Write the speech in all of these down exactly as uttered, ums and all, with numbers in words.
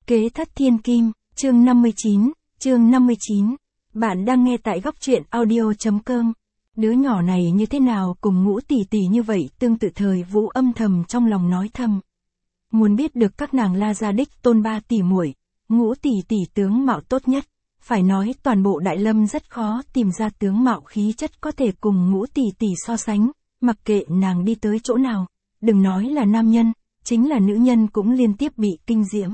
Kế thất thiên kim, chương năm mươi chín, chương năm mươi chín. Bạn đang nghe tại góc truyện audio.com. Đứa nhỏ này như thế nào cùng Ngũ tỷ tỷ như vậy, tương tự thời Vũ âm thầm trong lòng nói thầm. Muốn biết được các nàng La Gia đích tôn ba tỷ muội, Ngũ tỷ tỷ tướng mạo tốt nhất, phải nói toàn bộ Đại Lâm rất khó tìm ra tướng mạo khí chất có thể cùng Ngũ tỷ tỷ so sánh, mặc kệ nàng đi tới chỗ nào, đừng nói là nam nhân, chính là nữ nhân cũng liên tiếp bị kinh diễm.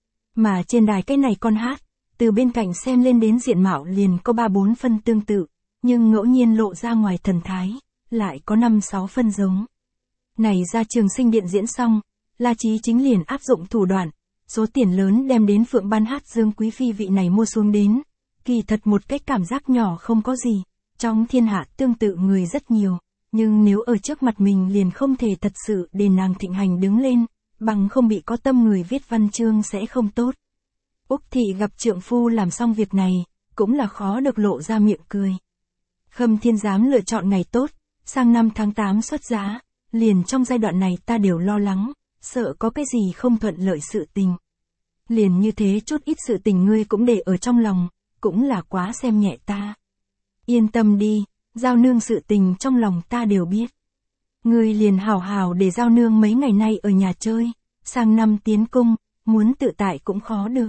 Mà trên đài cái này con hát, từ bên cạnh xem lên đến diện mạo liền có ba bốn phân tương tự, nhưng ngẫu nhiên lộ ra ngoài thần thái, lại có năm sáu phân giống. Này ra Trường Sinh Điện diễn xong, La Chí Chính liền áp dụng thủ đoạn, số tiền lớn đem đến Phượng Ban Hát Dương Quý Phi vị này mua xuống đến. Kỳ thật một cái cảm giác nhỏ không có gì, trong thiên hạ tương tự người rất nhiều, nhưng nếu ở trước mặt mình liền không thể thật sự để nàng thịnh hành đứng lên, bằng không bị có tâm người viết văn chương sẽ không tốt. Úc Thị gặp trượng phu làm xong việc này, cũng là khó được lộ ra miệng cười. Khâm Thiên Giám lựa chọn ngày tốt, sang năm tháng tám xuất giá, liền trong giai đoạn này ta đều lo lắng, sợ có cái gì không thuận lợi sự tình. Liền như thế chút ít sự tình ngươi cũng để ở trong lòng, cũng là quá xem nhẹ ta. Yên tâm đi, Giao nương sự tình trong lòng ta đều biết. Ngươi liền hào hào để Giao nương mấy ngày nay ở nhà chơi, sang năm tiến cung, muốn tự tại cũng khó được.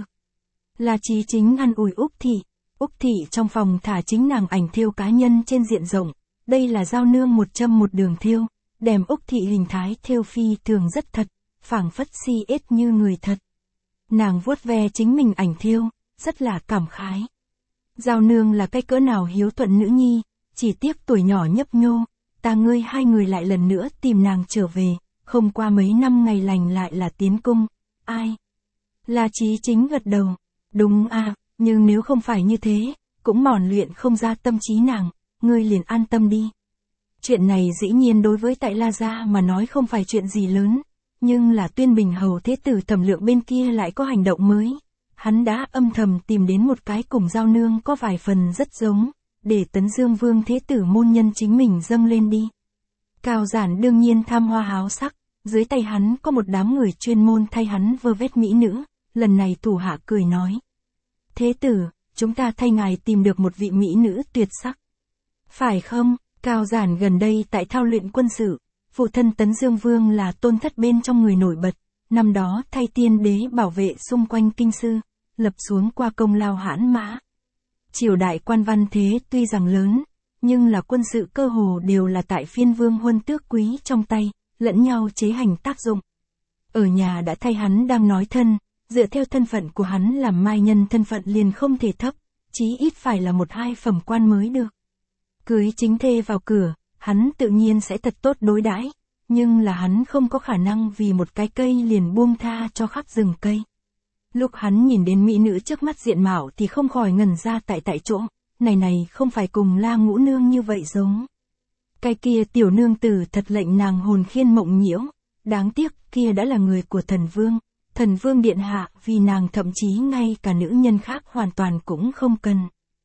La Chí Chính ăn ủi Úc Thị, Úc Thị trong phòng thả chính nàng ảnh thiêu cá nhân trên diện rộng, đây là Giao nương một châm một đường thiêu, đem Úc Thị hình thái thiêu phi thường rất thật, phảng phất si ết như người thật. Nàng vuốt ve chính mình ảnh thiêu, rất là cảm khái. Giao nương là cái cỡ nào hiếu thuận nữ nhi, chỉ tiếc tuổi nhỏ nhấp nhô, ta ngươi hai người lại lần nữa tìm nàng trở về, không qua mấy năm ngày lành lại là tiến cung, ai? La Chí Chính gật đầu, đúng à, nhưng nếu không phải như thế, cũng mòn luyện không ra tâm trí nàng, ngươi liền an tâm đi. Chuyện này dĩ nhiên đối với tại La Gia mà nói không phải chuyện gì lớn, nhưng là Tuyên Bình Hầu Thế Tử Thẩm Lượng bên kia lại có hành động mới. Hắn đã âm thầm tìm đến một cái cùng Giao nương có vài phần rất giống, để Tấn Dương Vương Thế Tử môn nhân chính mình dâng lên đi. Cao Giản đương nhiên tham hoa háo sắc, dưới tay hắn có một đám người chuyên môn thay hắn vơ vét mỹ nữ, lần này thủ hạ cười nói. Thế tử, chúng ta thay ngài tìm được một vị mỹ nữ tuyệt sắc. Phải không? Cao Giản gần đây tại thao luyện quân sự, phụ thân Tấn Dương Vương là tôn thất bên trong người nổi bật, năm đó thay tiên đế bảo vệ xung quanh kinh sư, lập xuống qua công lao hãn mã. Triều đại quan văn thế tuy rằng lớn, nhưng là quân sự cơ hồ đều là tại phiên vương huân tước quý trong tay, lẫn nhau chế hành tác dụng. Ở nhà đã thay hắn đang nói thân, dựa theo thân phận của hắn làm mai nhân thân phận liền không thể thấp, chí ít phải là một hai phẩm quan mới được. Cưới chính thê vào cửa, hắn tự nhiên sẽ thật tốt đối đãi, nhưng là hắn không có khả năng vì một cái cây liền buông tha cho khắp rừng cây. Lúc hắn nhìn đến mỹ nữ trước mắt diện mạo thì không khỏi ngẩn ra tại tại chỗ, này này không phải cùng La Ngũ nương như vậy giống. Cái kia tiểu nương tử thật lệnh nàng hồn khiên mộng nhiễu, đáng tiếc kia đã là người của thần vương, thần vương điện hạ vì nàng thậm chí ngay cả nữ nhân khác hoàn toàn cũng không cần.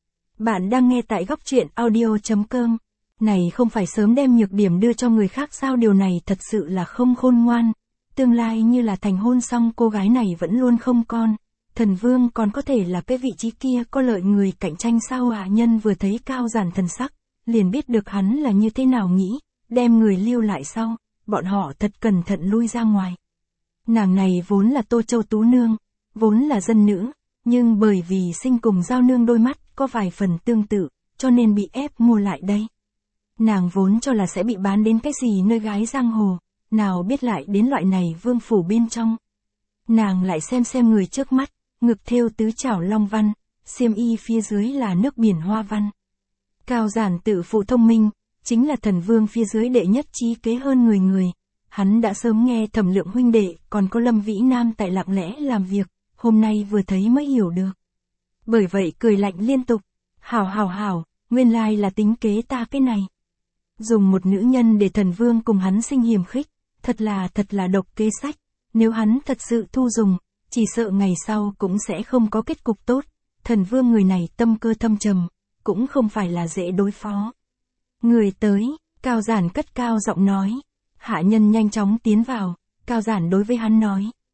Bạn đang nghe tại góc truyện audio.com, này không phải sớm đem nhược điểm đưa cho người khác sao, điều này thật sự là không khôn ngoan. Tương lai như là thành hôn xong cô gái này vẫn luôn không con, thần vương còn có thể là cái vị trí kia có lợi người cạnh tranh sao à? Nhân vừa thấy Cao Giản thần sắc, liền biết được hắn là như thế nào nghĩ, đem người lưu lại sau, bọn họ thật cẩn thận lui ra ngoài. Nàng này vốn là Tô Châu Tú Nương, vốn là dân nữ, nhưng bởi vì sinh cùng Giao nương đôi mắt có vài phần tương tự, cho nên bị ép mua lại đây. Nàng vốn cho là sẽ bị bán đến cái gì nơi gái giang hồ, nào biết lại đến loại này vương phủ bên trong. Nàng lại xem xem người trước mắt, ngực thêu tứ chảo long văn, xiêm y phía dưới là nước biển hoa văn. Cao Giản tự phụ thông minh, chính là thần vương phía dưới đệ nhất trí kế hơn người người. Hắn đã sớm nghe Thẩm Lượng huynh đệ, còn có Lâm Vĩ Nam tại lặng lẽ làm việc, hôm nay vừa thấy mới hiểu được. Bởi vậy cười lạnh liên tục, hảo hảo hảo, nguyên lai là tính kế ta cái này. Dùng một nữ nhân để thần vương cùng hắn sinh hiềm khích, thật là thật là độc kế sách, nếu hắn thật sự thu dùng, chỉ sợ ngày sau cũng sẽ không có kết cục tốt, thần vương người này tâm cơ thâm trầm, cũng không phải là dễ đối phó. Người tới, Cao Giản cất cao giọng nói, hạ nhân nhanh chóng tiến vào, Cao Giản đối với hắn nói.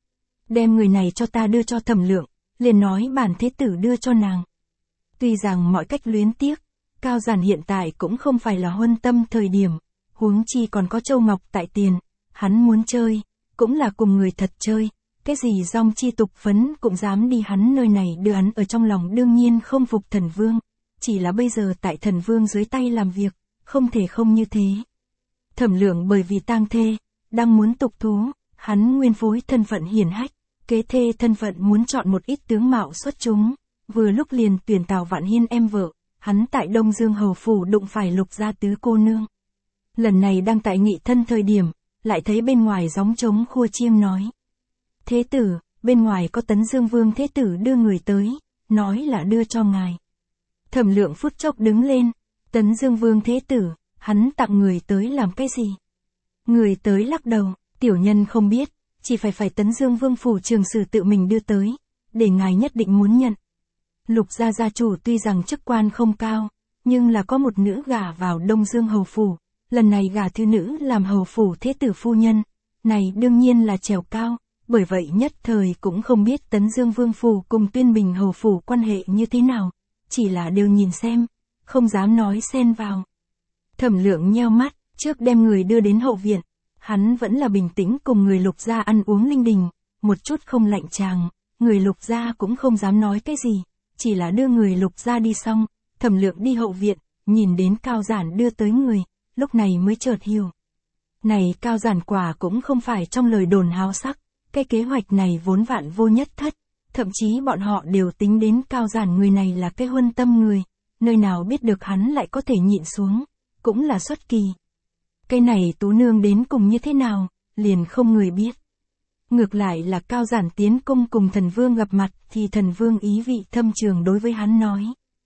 đem người này cho ta đưa cho Thẩm Lượng, liền nói bản thế tử đưa cho nàng. Tuy rằng mọi cách luyến tiếc, Cao Giản hiện tại cũng không phải là huân tâm thời điểm, huống chi còn có Châu Ngọc tại tiền, hắn muốn chơi, cũng là cùng người thật chơi, cái gì dòng chi tục phấn cũng dám đi hắn nơi này đưa hắn ở trong lòng đương nhiên không phục Thần Vương, chỉ là bây giờ tại Thần Vương dưới tay làm việc, không thể không như thế. Thẩm Lượng bởi vì tang thê, đang muốn tục thú, hắn nguyên phối thân phận hiển hách, kế thê thân phận muốn chọn một ít tướng mạo xuất chúng, vừa lúc liền tuyển Tào Vạn Hiên em vợ, hắn tại Đông Dương hầu phủ đụng phải Lục gia tứ cô nương. Lần này đang tại nghị thân thời điểm, lại thấy bên ngoài gióng trống khua chiêng nói. Thế tử, bên ngoài có Tấn Dương Vương thế tử đưa người tới, nói là đưa cho ngài. Thẩm Lượng phút chốc đứng lên, Tấn Dương Vương thế tử, hắn tặng người tới làm cái gì? Người tới lắc đầu, tiểu nhân không biết, chỉ phải phải Tấn Dương Vương phủ trường sử tự mình đưa tới, để ngài nhất định muốn nhận. Lục gia gia chủ tuy rằng chức quan không cao, nhưng là có một nữ gả vào Đông Dương hầu phủ, lần này gả thứ nữ làm hầu phủ thế tử phu nhân, này đương nhiên là trèo cao, bởi vậy nhất thời cũng không biết Tấn Dương Vương phủ cùng Tuyên Bình hầu phủ quan hệ như thế nào, chỉ là đều nhìn xem, không dám nói xen vào. Thẩm Lượng nheo mắt, trước đem người đưa đến hậu viện, hắn vẫn là bình tĩnh cùng người Lục gia ăn uống linh đình, một chút không lạnh chàng, người Lục gia cũng không dám nói cái gì, chỉ là đưa người Lục gia đi xong, Thẩm Lượng đi hậu viện, nhìn đến Cao Giản đưa tới người, lúc này mới chợt hiểu. Này Cao Giản quả cũng không phải trong lời đồn háo sắc, cái kế hoạch này vốn vạn vô nhất thất, thậm chí bọn họ đều tính đến Cao Giản người này là cái huân tâm người, nơi nào biết được hắn lại có thể nhịn xuống, cũng là xuất kỳ. Cái này Tú Nương đến cùng như thế nào, liền không người biết. Ngược lại là Cao Giản tiến cung cùng Thần Vương gặp mặt thì Thần Vương ý vị thâm trường đối với hắn nói.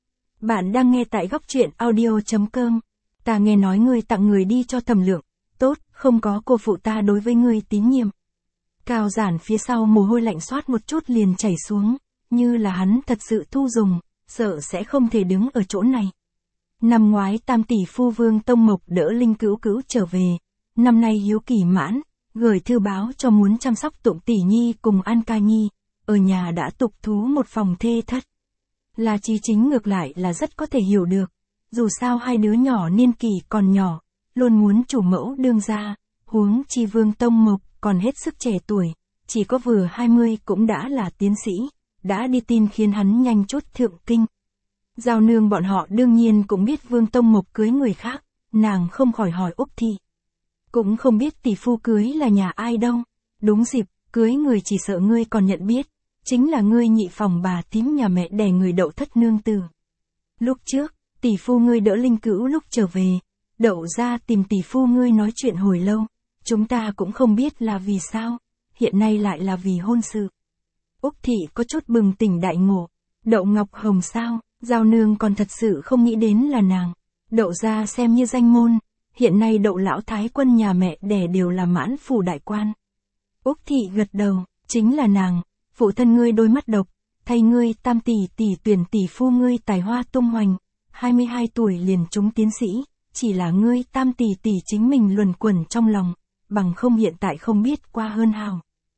Bạn đang nghe tại góc truyện audio chấm com. Ta nghe nói ngươi tặng người đi cho Thẩm Lượng, tốt, không có cô phụ ta đối với ngươi tín nhiệm. Cao Giản phía sau mồ hôi lạnh xoát một chút liền chảy xuống, như là hắn thật sự thu dùng, sợ sẽ không thể đứng ở chỗ này. Năm ngoái tam tỷ phu Vương Tông Mộc đỡ Linh Cữu Cữu trở về, năm nay hiếu kỳ mãn, gửi thư báo cho muốn chăm sóc Tụng Tỷ Nhi cùng An Ca Nhi, ở nhà đã tục thú một phòng thê thất. Là Chí Chính ngược lại là rất có thể hiểu được, dù sao hai đứa nhỏ niên kỷ còn nhỏ, luôn muốn chủ mẫu đương gia, huống chi Vương Tông Mộc còn hết sức trẻ tuổi, chỉ có vừa hai mươi cũng đã là tiến sĩ, đã đi tin khiến hắn nhanh chút thượng kinh. Giao nương bọn họ đương nhiên cũng biết Vương Tông Mộc cưới người khác, nàng không khỏi hỏi Úc Thị. Cũng không biết tỷ phu cưới là nhà ai đâu, đúng dịp, cưới người chỉ sợ ngươi còn nhận biết, chính là ngươi nhị phòng bà thím nhà mẹ đẻ người Đậu thất nương tử. Lúc trước, tỷ phu ngươi đỡ Linh Cữu lúc trở về, Đậu ra tìm tỷ phu ngươi nói chuyện hồi lâu, chúng ta cũng không biết là vì sao, hiện nay lại là vì hôn sự. Úc Thị có chút bừng tỉnh đại ngộ, Đậu Ngọc Hồng sao, Giao nương còn thật sự không nghĩ đến là nàng, Đậu ra xem như danh môn, hiện nay Đậu lão thái quân nhà mẹ đẻ đều là mãn phủ đại quan. Úc Thị gật đầu, chính là nàng, phụ thân ngươi đôi mắt độc, thay ngươi tam tỷ tỷ tuyển tỷ phu ngươi tài hoa tung hoành, hai mươi hai tuổi liền trúng tiến sĩ, chỉ là ngươi tam tỷ tỷ chính mình luẩn quẩn trong lòng, bằng không hiện tại không biết qua hơn hào.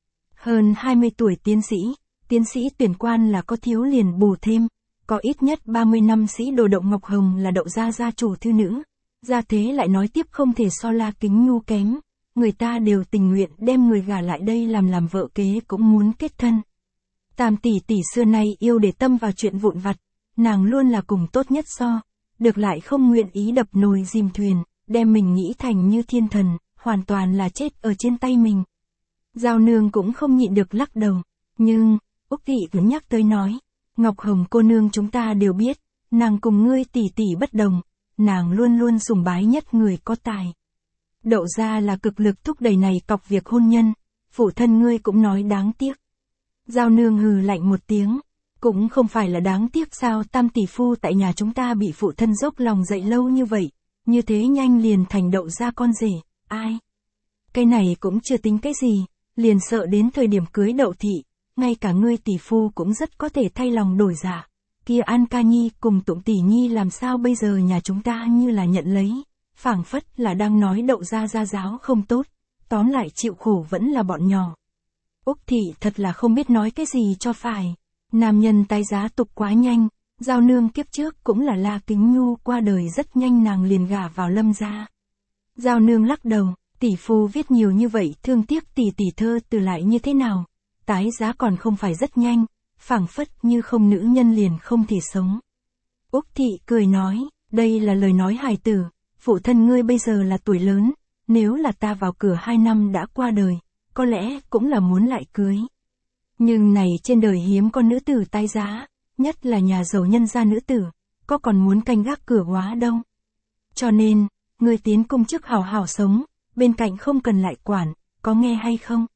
Hơn hai mươi tuổi tiến sĩ, tiến sĩ tuyển quan là có thiếu liền bù thêm, có ít nhất ba mươi năm sĩ đồ Đậu Ngọc Hồng là Đậu gia gia chủ thư nữ, gia thế lại nói tiếp không thể so La Kính Nhu kém, người ta đều tình nguyện đem người gả lại đây làm làm vợ kế cũng muốn kết thân. Tam tỷ tỷ xưa nay yêu để tâm vào chuyện vụn vặt, nàng luôn là cùng tốt nhất so, được lại không nguyện ý đập nồi dìm thuyền, đem mình nghĩ thành như thiên thần, hoàn toàn là chết ở trên tay mình. Giao nương cũng không nhịn được lắc đầu, nhưng, Úc Thị cứ nhắc tới nói, Ngọc Hồng cô nương chúng ta đều biết, nàng cùng ngươi tỷ tỷ bất đồng, nàng luôn luôn sùng bái nhất người có tài. Đậu ra là cực lực thúc đẩy này cọc việc hôn nhân, phụ thân ngươi cũng nói đáng tiếc. Giao nương hừ lạnh một tiếng, cũng không phải là đáng tiếc sao, tam tỷ phu tại nhà chúng ta bị phụ thân dốc lòng dạy lâu như vậy, như thế nhanh liền thành Đậu ra con rể, ai? Cái này cũng chưa tính cái gì, liền sợ đến thời điểm cưới Đậu thị, ngay cả ngươi tỷ phu cũng rất có thể thay lòng đổi dạ. Kia An Ca Nhi cùng Tụng Tỷ Nhi làm sao bây giờ nhà chúng ta như là nhận lấy, phảng phất là đang nói Đậu gia gia giáo không tốt, tóm lại chịu khổ vẫn là bọn nhỏ. Úc Thị thật là không biết nói cái gì cho phải. Nam nhân tái giá tục quá nhanh, Giao Nương kiếp trước cũng là La Kính Nhu qua đời rất nhanh nàng liền gả vào Lâm gia. Giao Nương lắc đầu, tỷ phu viết nhiều như vậy thương tiếc tỷ tỷ thơ từ lại như thế nào, tái giá còn không phải rất nhanh, phảng phất như không nữ nhân liền không thể sống. Úc Thị cười nói, đây là lời nói hài tử, phụ thân ngươi bây giờ là tuổi lớn, nếu là ta vào cửa hai năm đã qua đời, có lẽ cũng là muốn lại cưới. Nhưng này trên đời hiếm có nữ tử tái giá, nhất là nhà giàu nhân gia nữ tử, có còn muốn canh gác cửa quá đâu. Cho nên, ngươi tiến cung trước hào hào sống, bên cạnh không cần lại quản, có nghe hay không?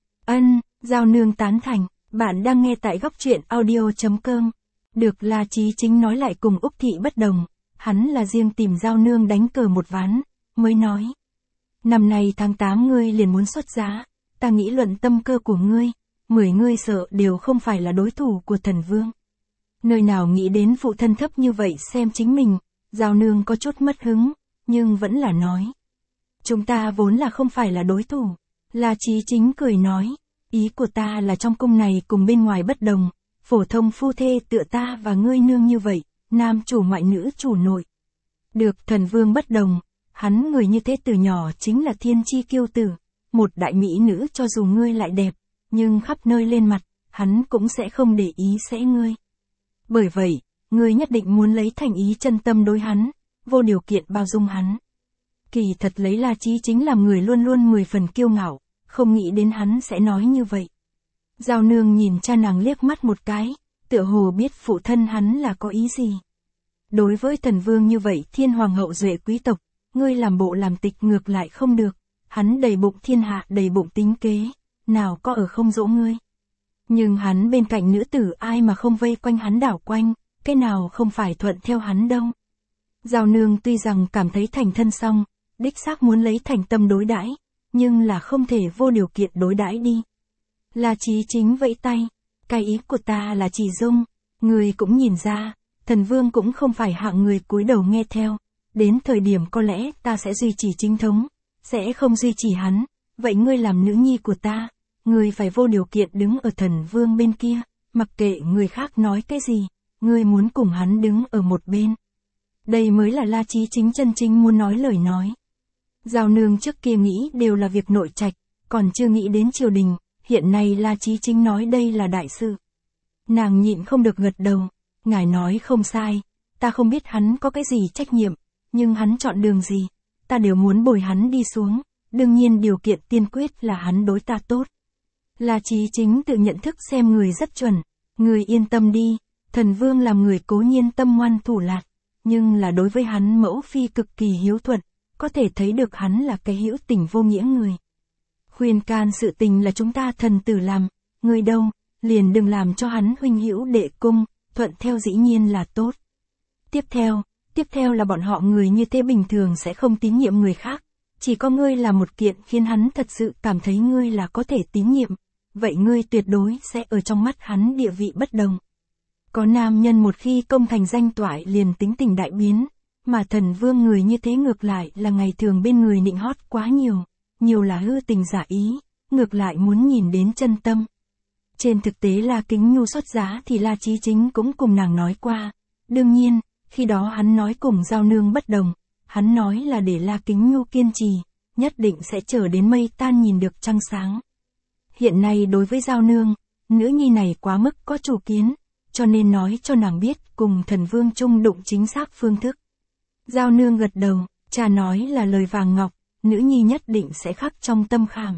Ân, Giao Nương tán thành, bạn đang nghe tại góc truyện audio chấm com. Được La Chí Chính nói lại cùng Úc Thị bất đồng, hắn là riêng tìm Giao Nương đánh cờ một ván, mới nói. Năm nay tháng tám ngươi liền muốn xuất giá, ta nghĩ luận tâm cơ của ngươi, mười ngươi sợ đều không phải là đối thủ của thần vương. Nơi nào nghĩ đến phụ thân thấp như vậy xem chính mình, Giao Nương có chút mất hứng, nhưng vẫn là nói. Chúng ta vốn là không phải là đối thủ. La Chí Chính cười nói, ý của ta là trong cung này cùng bên ngoài bất đồng, phổ thông phu thê tựa ta và ngươi nương như vậy, nam chủ ngoại nữ chủ nội. Được thần vương bất đồng, hắn người như thế từ nhỏ chính là thiên chi kiêu tử, một đại mỹ nữ cho dù ngươi lại đẹp, nhưng khắp nơi lên mặt, hắn cũng sẽ không để ý sẽ ngươi. Bởi vậy, ngươi nhất định muốn lấy thành ý chân tâm đối hắn, vô điều kiện bao dung hắn. Kỳ thật lấy La Chí Chính làm người luôn luôn mười phần kiêu ngạo, không nghĩ đến hắn sẽ nói như vậy. Giao Nương nhìn cha nàng liếc mắt một cái, tựa hồ biết phụ thân hắn là có ý gì. Đối với thần vương như vậy thiên hoàng hậu duệ quý tộc, ngươi làm bộ làm tịch ngược lại không được, hắn đầy bụng thiên hạ đầy bụng tính kế, nào có ở không dỗ ngươi. Nhưng hắn bên cạnh nữ tử ai mà không vây quanh hắn đảo quanh, cái nào không phải thuận theo hắn đâu. Giao Nương tuy rằng cảm thấy thành thân xong, đích xác muốn lấy thành tâm đối đãi, nhưng là không thể vô điều kiện đối đãi đi. La Chí Chính vẫy tay, cái ý của ta là chỉ dung, người cũng nhìn ra, thần vương cũng không phải hạng người cúi đầu nghe theo, đến thời điểm có lẽ ta sẽ duy trì chính thống, sẽ không duy trì hắn, vậy ngươi làm nữ nhi của ta, ngươi phải vô điều kiện đứng ở thần vương bên kia, mặc kệ người khác nói cái gì, ngươi muốn cùng hắn đứng ở một bên. Đây mới là La Chí Chính chân chính muốn nói lời nói. Giao Nương trước kia nghĩ đều là việc nội trạch, còn chưa nghĩ đến triều đình, hiện nay La Chí Chính nói đây là đại sự. Nàng nhịn không được gật đầu, ngài nói không sai, ta không biết hắn có cái gì trách nhiệm, nhưng hắn chọn đường gì, ta đều muốn bồi hắn đi xuống, đương nhiên điều kiện tiên quyết là hắn đối ta tốt. La Chí Chính tự nhận thức xem người rất chuẩn, người yên tâm đi, thần vương làm người cố nhiên tâm ngoan thủ lạt, nhưng là đối với hắn mẫu phi cực kỳ hiếu thuận, có thể thấy được hắn là cái hữu tình vô nghĩa người. Khuyên can sự tình là chúng ta thần tử làm, người đâu, liền đừng làm cho hắn huynh hữu đệ cung, thuận theo dĩ nhiên là tốt. Tiếp theo, tiếp theo là bọn họ người như thế bình thường sẽ không tín nhiệm người khác, chỉ có ngươi là một kiện khiến hắn thật sự cảm thấy ngươi là có thể tín nhiệm, vậy ngươi tuyệt đối sẽ ở trong mắt hắn địa vị bất đồng. Có nam nhân một khi công thành danh toại liền tính tình đại biến, mà thần vương người như thế ngược lại là ngày thường bên người nịnh hót quá nhiều, nhiều là hư tình giả ý, ngược lại muốn nhìn đến chân tâm. Trên thực tế La Kính Nhu xuất giá thì La Chí Chính cũng cùng nàng nói qua, đương nhiên, khi đó hắn nói cùng Giao Nương bất đồng, hắn nói là để La Kính Nhu kiên trì, nhất định sẽ chờ đến mây tan nhìn được trăng sáng. Hiện nay đối với Giao Nương, nữ nhi này quá mức có chủ kiến, cho nên nói cho nàng biết cùng thần vương chung đụng chính xác phương thức. Giao Nương gật đầu, cha nói là lời vàng ngọc, nữ nhi nhất định sẽ khắc trong tâm khảm.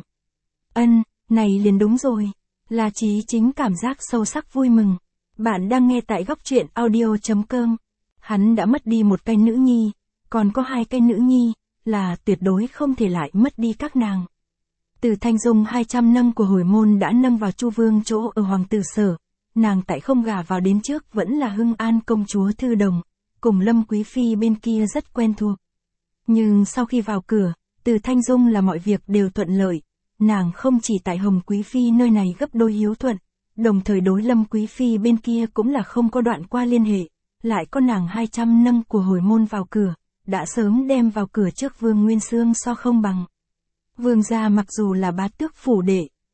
Ân, này liền đúng rồi. La Chí Chính cảm giác sâu sắc vui mừng. Bạn đang nghe tại góc truyện audio chấm com. Hắn đã mất đi một cái nữ nhi, còn có hai cái nữ nhi, là tuyệt đối không thể lại mất đi các nàng. Từ Thanh Dung hai trăm năm của hồi môn đã nâng vào Chu Vương chỗ ở hoàng tử sở, nàng tại không gả vào đến trước vẫn là Hưng An công chúa Thư Đồng, cùng Lâm Quý Phi bên kia rất quen thuộc. Nhưng sau khi vào cửa, Từ Thanh Dung là mọi việc đều thuận lợi, nàng không chỉ tại Hồng Quý Phi nơi này gấp đôi hiếu thuận, đồng thời đối Lâm Quý Phi bên kia cũng là không có đoạn qua liên hệ, lại có nàng hai trăm năm của hồi môn vào cửa, đã sớm đem vào cửa trước Vương Nguyên Xương so không bằng. Vương gia mặc dù là bá tước phủ đệ,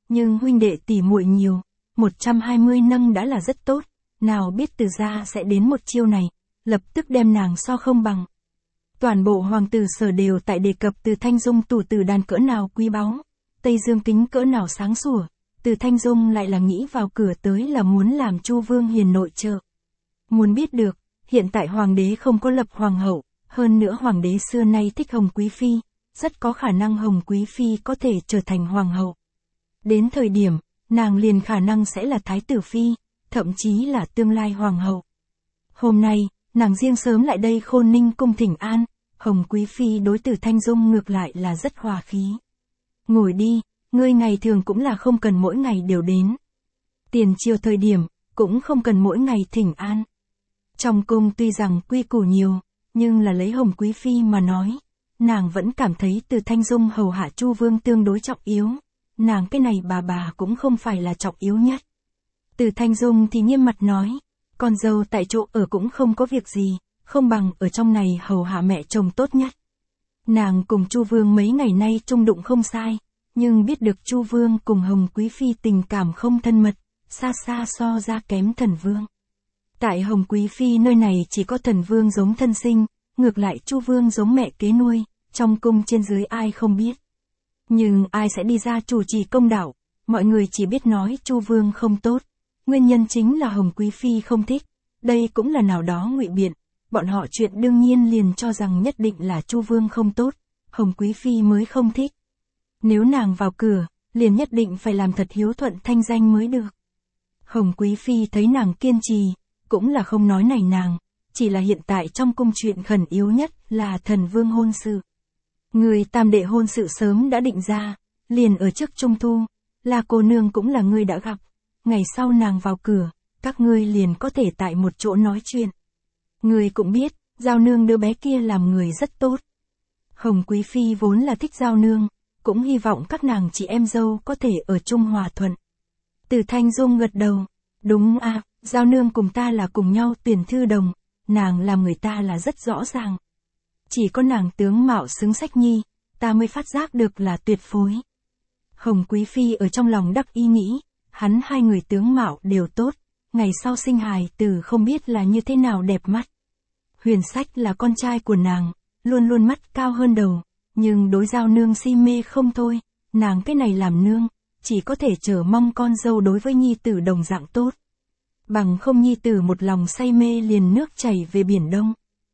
nhưng huynh đệ tỷ muội nhiều, một trăm hai mươi nâng đã là rất tốt, nào biết Từ gia sẽ đến một chiêu này, lập tức đem nàng so không bằng. Toàn bộ hoàng tử Sở đều tại đề cập Từ Thanh Dung tủ tử đàn cỡ nào quý báu, Tây Dương kính cỡ nào sáng sủa, Từ Thanh Dung lại là nghĩ vào cửa tới là muốn làm Chu Vương hiền nội trợ. Muốn biết được, hiện tại hoàng đế không có lập hoàng hậu, hơn nữa hoàng đế xưa nay thích Hồng Quý Phi, rất có khả năng Hồng Quý Phi có thể trở thành hoàng hậu. Đến thời điểm, nàng liền khả năng sẽ là thái tử phi, thậm chí là tương lai hoàng hậu. Hôm nay, nàng riêng sớm lại đây Khôn Ninh cung thỉnh an, Hồng Quý Phi đối Từ Thanh Dung ngược lại là rất hòa khí. Ngồi đi, ngươi ngày thường cũng là không cần mỗi ngày đều đến. Tiền triều thời điểm, cũng không cần mỗi ngày thỉnh an. Trong cung tuy rằng quy củ nhiều, nhưng là lấy Hồng Quý Phi mà nói, nàng vẫn cảm thấy Từ Thanh Dung hầu hạ Chu Vương tương đối trọng yếu. Nàng cái này bà bà cũng không phải là trọng yếu nhất. Từ Thanh Dung thì nghiêm mặt nói, con dâu tại chỗ ở cũng không có việc gì, không bằng ở trong này hầu hạ mẹ chồng tốt nhất. Nàng cùng Chu Vương mấy ngày nay chung đụng không sai, nhưng biết được Chu Vương cùng Hồng Quý Phi tình cảm không thân mật, xa xa so ra kém Thần Vương. Tại Hồng Quý Phi nơi này chỉ có Thần Vương giống thân sinh, ngược lại Chu Vương giống mẹ kế nuôi, trong cung trên dưới ai không biết. Nhưng ai sẽ đi ra chủ trì công đạo, mọi người chỉ biết nói Chu Vương không tốt, nguyên nhân chính là Hồng Quý Phi không thích, đây cũng là nào đó ngụy biện, bọn họ chuyện đương nhiên liền cho rằng nhất định là Chu Vương không tốt, Hồng Quý Phi mới không thích. Nếu nàng vào cửa, liền nhất định phải làm thật hiếu thuận thanh danh mới được. Hồng Quý Phi thấy nàng kiên trì, cũng là không nói này nàng, chỉ là hiện tại trong cung chuyện khẩn yếu nhất là Thần Vương hôn sự. Người tam đệ hôn sự sớm đã định ra, liền ở trước trung thu, là cô nương cũng là ngươi đã gặp, ngày sau nàng vào cửa, các ngươi liền có thể tại một chỗ nói chuyện. Ngươi cũng biết, Giao Nương đứa bé kia làm người rất tốt. Hồng Quý Phi vốn là thích Giao Nương, cũng hy vọng các nàng chị em dâu có thể ở chung hòa thuận. Từ Thanh Dung gật đầu, đúng à, Giao Nương cùng ta là cùng nhau tuyển thư đồng, nàng làm người ta là rất rõ ràng. Chỉ có nàng tướng mạo xứng sách nhi, ta mới phát giác được là tuyệt phối. Hồng Quý Phi ở trong lòng đắc ý nghĩ, hắn hai người tướng mạo đều tốt, ngày sau sinh hài tử không biết là như thế nào đẹp mắt. Huyền Sách là con trai của nàng, luôn luôn mắt cao hơn đầu, nhưng đối Giao Nương si mê không thôi, nàng cái này làm nương, chỉ có thể chờ mong con dâu đối với nhi tử đồng dạng tốt. Bằng không nhi tử một lòng say mê liền nước chảy về biển Đông.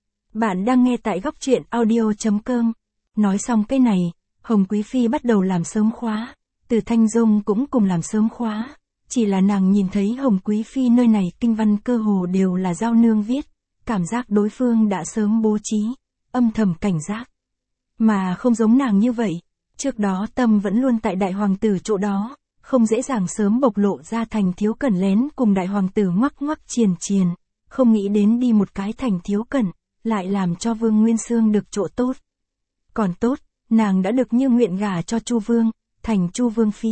Bạn đang nghe tại góc truyện audio chấm com. Nói xong cái này, Hồng Quý Phi bắt đầu làm sớm khóa, Từ Thanh Dung cũng cùng làm sớm khóa, chỉ là nàng nhìn thấy Hồng Quý Phi nơi này kinh văn cơ hồ đều là Giao Nương viết, cảm giác đối phương đã sớm bố trí, âm thầm cảnh giác. Mà không giống nàng như vậy, trước đó tâm vẫn luôn tại đại hoàng tử chỗ đó, không dễ dàng sớm bộc lộ ra thành thiếu cẩn lén cùng đại hoàng tử ngoắc ngoắc triền triền, không nghĩ đến đi một cái thành thiếu cẩn, lại làm cho Vương Nguyên Xương được chỗ tốt. Còn tốt, nàng đã được như nguyện gả cho Chu Vương, thành Chu Vương Phi.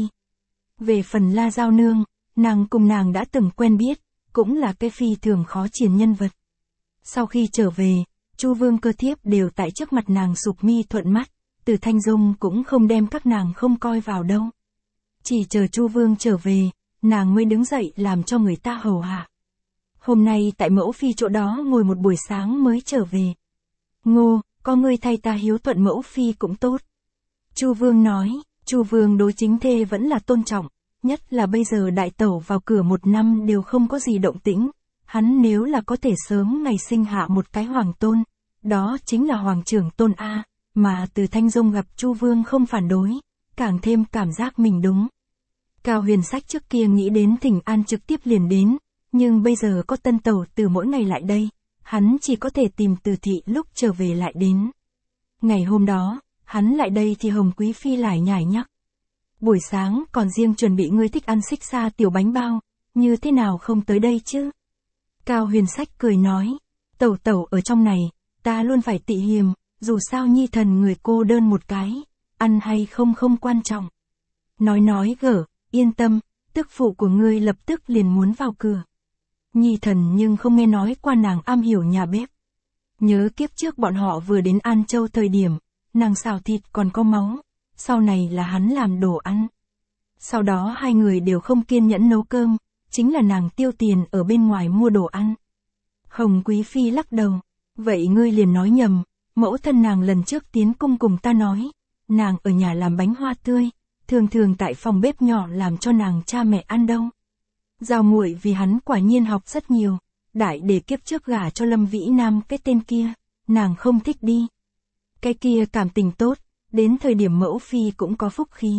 Về phần La Giao Nương, nàng cùng nàng đã từng quen biết, cũng là cái phi thường khó triển nhân vật. Sau khi trở về, Chu Vương cơ thiếp đều tại trước mặt nàng sụp mi thuận mắt, Từ Thanh Dung cũng không đem các nàng không coi vào đâu. Chỉ chờ Chu Vương trở về, nàng mới đứng dậy làm cho người ta hầu hạ. Hôm nay tại mẫu phi chỗ đó ngồi một buổi sáng mới trở về. Ngô, có ngươi thay ta hiếu thuận mẫu phi cũng tốt. Chu Vương nói, Chu Vương đối chính thê vẫn là tôn trọng, nhất là bây giờ đại tẩu vào cửa một năm đều không có gì động tĩnh. Hắn nếu là có thể sớm ngày sinh hạ một cái hoàng tôn, đó chính là hoàng trưởng tôn A, mà Từ Thanh Dung gặp Chu Vương không phản đối, càng thêm cảm giác mình đúng. Cao Huyền Sách trước kia nghĩ đến thỉnh an trực tiếp liền đến, nhưng bây giờ có tân tẩu từ mỗi ngày lại đây, hắn chỉ có thể tìm Từ thị lúc trở về lại đến. Ngày hôm đó, hắn lại đây thì Hồng Quý Phi lại nhải nhắc. Buổi sáng còn riêng chuẩn bị ngươi thích ăn xích xa tiểu bánh bao, như thế nào không tới đây chứ? Cao Huyền Sách cười nói, tẩu tẩu ở trong này, ta luôn phải tị hiềm, dù sao nhi thần người cô đơn một cái, ăn hay không không quan trọng. Nói nói gở, yên tâm, tức phụ của ngươi lập tức liền muốn vào cửa. Nhi thần nhưng không nghe nói qua nàng am hiểu nhà bếp. Nhớ kiếp trước bọn họ vừa đến An Châu thời điểm, nàng xào thịt còn có máu, sau này là hắn làm đồ ăn. Sau đó hai người đều không kiên nhẫn nấu cơm, chính là nàng tiêu tiền ở bên ngoài mua đồ ăn. Hồng Quý Phi lắc đầu, vậy ngươi liền nói nhầm, mẫu thân nàng lần trước tiến cung cùng ta nói, nàng ở nhà làm bánh hoa tươi, thường thường tại phòng bếp nhỏ làm cho nàng cha mẹ ăn đâu. Giao muội vì hắn quả nhiên học rất nhiều, đại để kiếp trước gả cho Lâm Vĩ Nam cái tên kia, nàng không thích đi. Cái kia cảm tình tốt, đến thời điểm mẫu phi cũng có phúc khí.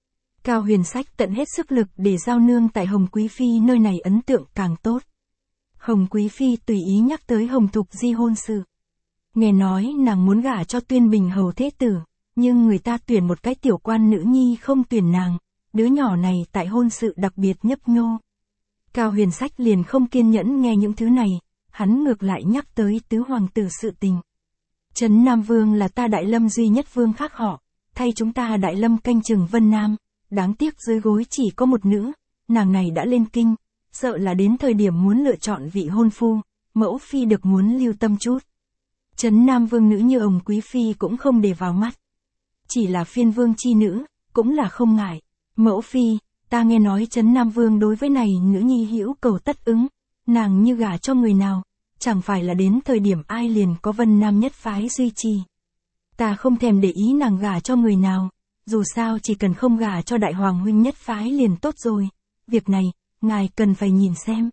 Cao Huyền Sách tận hết sức lực để giao nương tại Hồng Quý Phi nơi này ấn tượng càng tốt. Hồng Quý Phi tùy ý nhắc tới Hồng Thục Di hôn sự. Nghe nói nàng muốn gả cho Tuyên Bình hầu thế tử, nhưng người ta tuyển một cái tiểu quan nữ nhi không tuyển nàng, đứa nhỏ này tại hôn sự đặc biệt nhấp nhô. Cao Huyền Sách liền không kiên nhẫn nghe những thứ này, hắn ngược lại nhắc tới tứ hoàng tử sự tình. Trấn Nam Vương là ta Đại Lâm duy nhất vương khác họ, thay chúng ta Đại Lâm canh chừng Vân Nam, đáng tiếc dưới gối chỉ có một nữ, nàng này đã lên kinh, sợ là đến thời điểm muốn lựa chọn vị hôn phu, mẫu phi được muốn lưu tâm chút. Trấn Nam Vương nữ như Hồng Quý Phi cũng không để vào mắt. Chỉ là phiên vương chi nữ, cũng là không ngại. Mẫu phi, ta nghe nói Trấn Nam Vương đối với này nữ nhi hữu cầu tất ứng, nàng như gả cho người nào, chẳng phải là đến thời điểm ai liền có Vân Nam nhất phái duy trì. Ta không thèm để ý nàng gả cho người nào, dù sao chỉ cần không gả cho đại hoàng huynh nhất phái liền tốt rồi. Việc này, ngài cần phải nhìn xem.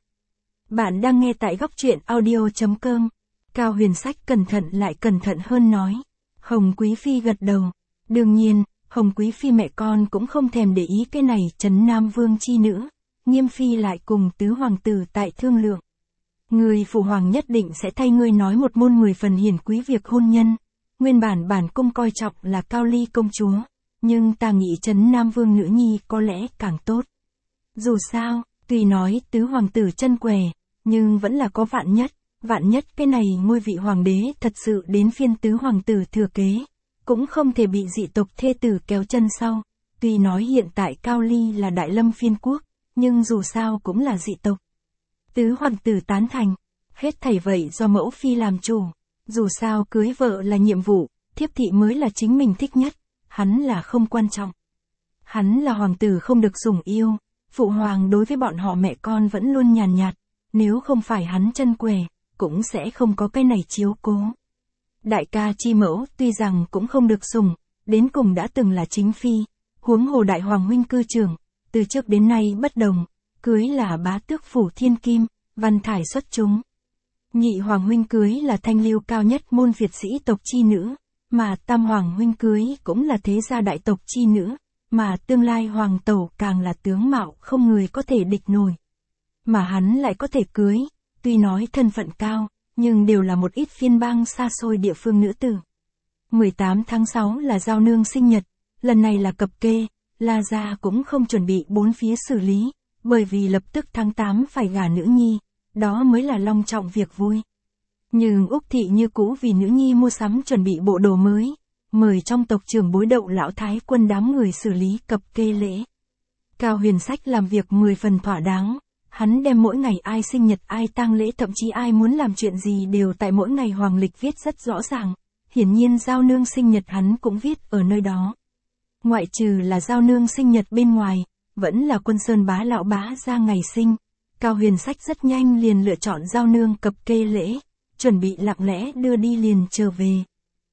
Bạn đang nghe tại góc truyện audio chấm com. Cao Huyền Sách cẩn thận lại cẩn thận hơn nói. Hồng Quý Phi gật đầu. Đương nhiên, Hồng Quý Phi mẹ con cũng không thèm để ý cái này. Trấn Nam Vương chi nữ, Nghiêm Phi lại cùng tứ hoàng tử tại thương lượng. Người phụ hoàng nhất định sẽ thay ngươi nói một môn mười phần hiển quý việc hôn nhân. Nguyên bản bản cung coi trọng là Cao Ly công chúa, nhưng ta nghĩ Trấn Nam Vương nữ nhi có lẽ càng tốt. Dù sao, tuy nói tứ hoàng tử chân què, nhưng vẫn là có vạn nhất, vạn nhất cái này ngôi vị hoàng đế thật sự đến phiên tứ hoàng tử thừa kế, cũng không thể bị dị tộc thê tử kéo chân sau. Tuy nói hiện tại Cao Ly là Đại Lâm phiên quốc, nhưng dù sao cũng là dị tộc. Tứ hoàng tử tán thành, hết thảy vậy do mẫu phi làm chủ, dù sao cưới vợ là nhiệm vụ, thiếp thị mới là chính mình thích nhất, hắn là không quan trọng. Hắn là hoàng tử không được sủng yêu, phụ hoàng đối với bọn họ mẹ con vẫn luôn nhàn nhạt, nếu không phải hắn chân què, cũng sẽ không có cái này chiếu cố. Đại ca chi mẫu tuy rằng cũng không được sủng, đến cùng đã từng là chính phi, huống hồ đại hoàng huynh cư trưởng, từ trước đến nay bất đồng, cưới là bá tước phủ thiên kim, văn thải xuất chúng. Nhị hoàng huynh cưới là thanh lưu cao nhất môn Việt sĩ tộc chi nữ, mà tam hoàng huynh cưới cũng là thế gia đại tộc chi nữ, mà tương lai hoàng tẩu càng là tướng mạo không người có thể địch nổi. Mà hắn lại có thể cưới, tuy nói thân phận cao, nhưng đều là một ít phiên bang xa xôi địa phương nữ tử. mười tám tháng sáu là giao nương sinh nhật, lần này là cập kê, La gia cũng không chuẩn bị bốn phía xử lý, bởi vì lập tức tháng tám phải gả nữ nhi, đó mới là long trọng việc vui. Nhưng Úc thị như cũ vì nữ nhi mua sắm chuẩn bị bộ đồ mới, mời trong tộc trưởng bối Đậu lão thái quân đám người xử lý cập kê lễ. Cao Huyền Sách làm việc mười phần thỏa đáng, hắn đem mỗi ngày ai sinh nhật ai tang lễ thậm chí ai muốn làm chuyện gì đều tại mỗi ngày hoàng lịch viết rất rõ ràng, hiển nhiên giao nương sinh nhật hắn cũng viết ở nơi đó. Ngoại trừ là giao nương sinh nhật bên ngoài, vẫn là Quân Sơn bá lão bá ra ngày sinh, Cao Huyền Sách rất nhanh liền lựa chọn giao nương cập kê lễ, chuẩn bị lặng lẽ đưa đi liền trở về.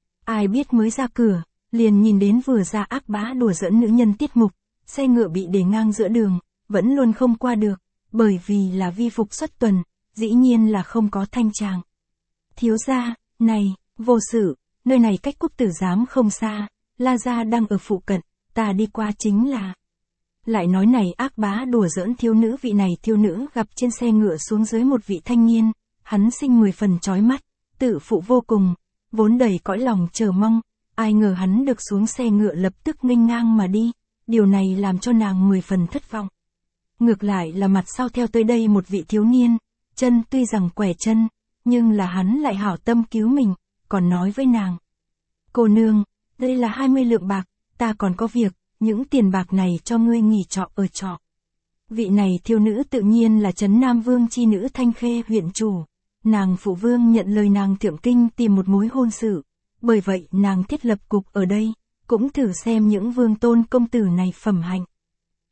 Ai biết mới ra cửa, liền nhìn đến vừa ra ác bá đùa giỡn nữ nhân tiết mục, xe ngựa bị để ngang giữa đường, vẫn luôn không qua được, bởi vì là vi phục xuất tuần, dĩ nhiên là không có thanh tràng. Thiếu gia, này, vô sự, nơi này cách Quốc tử giám không xa, La gia đang ở phụ cận, ta đi qua chính là. Lại nói này ác bá đùa giỡn thiếu nữ, vị này thiếu nữ gặp trên xe ngựa xuống dưới một vị thanh niên, hắn sinh mười phần chói mắt, tự phụ vô cùng, vốn đầy cõi lòng chờ mong, ai ngờ hắn được xuống xe ngựa lập tức nghênh ngang mà đi, điều này làm cho nàng mười phần thất vọng. Ngược lại là mặt sau theo tới đây một vị thiếu niên, chân tuy rằng quẻ chân, nhưng là hắn lại hảo tâm cứu mình, còn nói với nàng. Cô nương, đây là hai mươi lượng bạc, ta còn có việc, những tiền bạc này cho ngươi nghỉ trọ ở trọ. Vị này thiếu nữ tự nhiên là Trấn Nam Vương chi nữ Thanh Khê huyện chủ. Nàng phụ vương nhận lời nàng thượng kinh tìm một mối hôn sự, bởi vậy nàng thiết lập cục ở đây, cũng thử xem những vương tôn công tử này phẩm hạnh.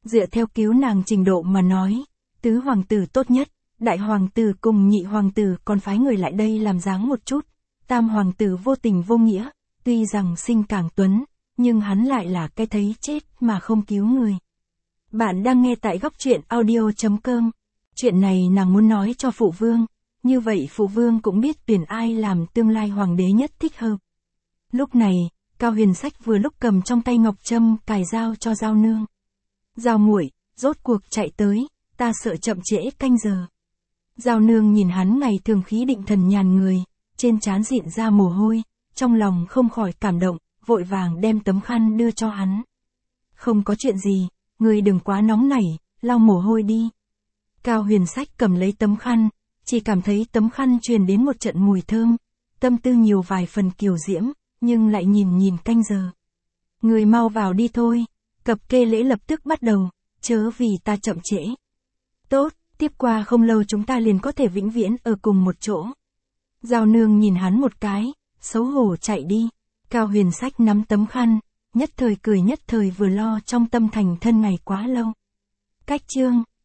Dựa theo cứu nàng trình độ mà nói, tứ hoàng tử tốt nhất, đại hoàng tử cùng nhị hoàng tử còn phái người lại đây làm dáng một chút, tam hoàng tử vô tình vô nghĩa, tuy rằng sinh càng tuấn, nhưng hắn lại là cái thấy chết mà không cứu người. Bạn đang nghe tại góc truyện audio.com. Chuyện này nàng muốn nói cho phụ vương, như vậy phụ vương cũng biết tuyển ai làm tương lai hoàng đế nhất thích hợp. Lúc này, Cao Huyền Sách vừa lúc cầm trong tay ngọc trâm cài dao cho Giao Nương. Giao muội, rốt cuộc chạy tới, ta sợ chậm trễ canh giờ. Giao Nương nhìn hắn ngày thường khí định thần nhàn người, trên trán dịn ra mồ hôi, trong lòng không khỏi cảm động, vội vàng đem tấm khăn đưa cho hắn. Không có chuyện gì, người đừng quá nóng nảy, lau mồ hôi đi. Cao Huyền Sách cầm lấy tấm khăn, chỉ cảm thấy tấm khăn truyền đến một trận mùi thơm, tâm tư nhiều vài phần kiều diễm, nhưng lại nhìn nhìn canh giờ. Người mau vào đi thôi, cập kê lễ lập tức bắt đầu, chớ vì ta chậm trễ. Tốt, tiếp qua không lâu chúng ta liền có thể vĩnh viễn ở cùng một chỗ. Giao Nương nhìn hắn một cái, xấu hổ chạy đi. Cao Huyền Sách nắm tấm khăn, nhất thời cười nhất thời vừa lo trong tâm thành thân ngày quá lâu. Cách chương